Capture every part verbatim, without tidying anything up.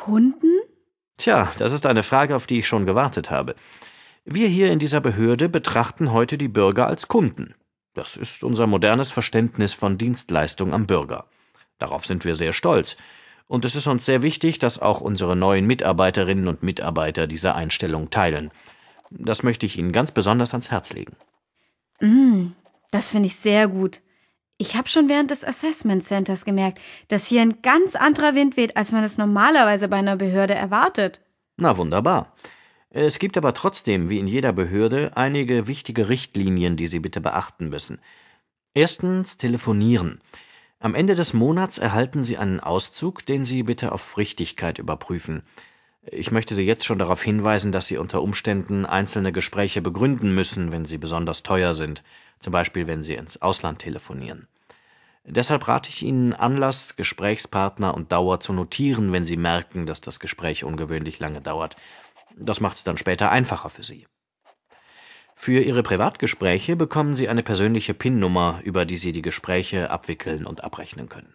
Kunden? Tja, das ist eine Frage, auf die ich schon gewartet habe. Wir hier in dieser Behörde betrachten heute die Bürger als Kunden. Das ist unser modernes Verständnis von Dienstleistung am Bürger. Darauf sind wir sehr stolz. Und es ist uns sehr wichtig, dass auch unsere neuen Mitarbeiterinnen und Mitarbeiter diese Einstellung teilen. Das möchte ich Ihnen ganz besonders ans Herz legen. Mm, das finde ich sehr gut. Ich habe schon während des Assessment Centers gemerkt, dass hier ein ganz anderer Wind weht, als man es normalerweise bei einer Behörde erwartet. Na wunderbar. Es gibt aber trotzdem, wie in jeder Behörde, einige wichtige Richtlinien, die Sie bitte beachten müssen. Erstens telefonieren. Am Ende des Monats erhalten Sie einen Auszug, den Sie bitte auf Richtigkeit überprüfen. Ich möchte Sie jetzt schon darauf hinweisen, dass Sie unter Umständen einzelne Gespräche begründen müssen, wenn sie besonders teuer sind, zum Beispiel wenn Sie ins Ausland telefonieren. Deshalb rate ich Ihnen, Anlass, Gesprächspartner und Dauer zu notieren, wenn Sie merken, dass das Gespräch ungewöhnlich lange dauert. Das macht es dann später einfacher für Sie. Für Ihre Privatgespräche bekommen Sie eine persönliche P I N-Nummer, über die Sie die Gespräche abwickeln und abrechnen können.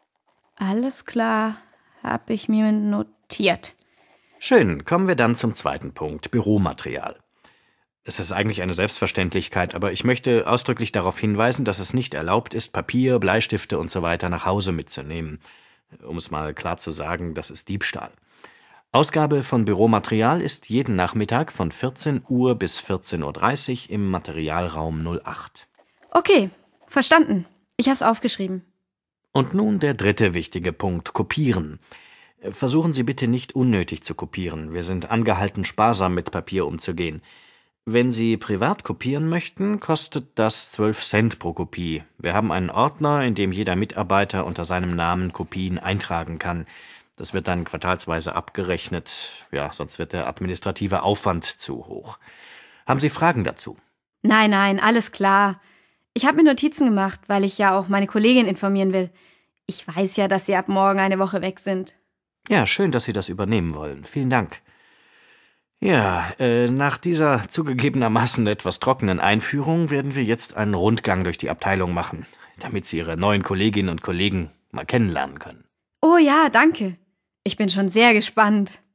Alles klar, habe ich mir notiert. Schön, kommen wir dann zum zweiten Punkt, Büromaterial. Es ist eigentlich eine Selbstverständlichkeit, aber ich möchte ausdrücklich darauf hinweisen, dass es nicht erlaubt ist, Papier, Bleistifte und so weiter nach Hause mitzunehmen. Um es mal klar zu sagen, das ist Diebstahl. Ausgabe von Büromaterial ist jeden Nachmittag von vierzehn Uhr bis vierzehn Uhr dreißig im Materialraum null acht. Okay, verstanden. Ich habe es aufgeschrieben. Und nun der dritte wichtige Punkt, Kopieren. Versuchen Sie bitte nicht unnötig zu kopieren. Wir sind angehalten, sparsam mit Papier umzugehen. Wenn Sie privat kopieren möchten, kostet das zwölf Cent pro Kopie. Wir haben einen Ordner, in dem jeder Mitarbeiter unter seinem Namen Kopien eintragen kann. Das wird dann quartalsweise abgerechnet. Ja, sonst wird der administrative Aufwand zu hoch. Haben Sie Fragen dazu? Nein, nein, alles klar. Ich habe mir Notizen gemacht, weil ich ja auch meine Kollegin informieren will. Ich weiß ja, dass Sie ab morgen eine Woche weg sind. Ja, schön, dass Sie das übernehmen wollen. Vielen Dank. Ja, äh, nach dieser zugegebenermaßen etwas trockenen Einführung werden wir jetzt einen Rundgang durch die Abteilung machen, damit Sie Ihre neuen Kolleginnen und Kollegen mal kennenlernen können. Oh ja, danke. Ich bin schon sehr gespannt.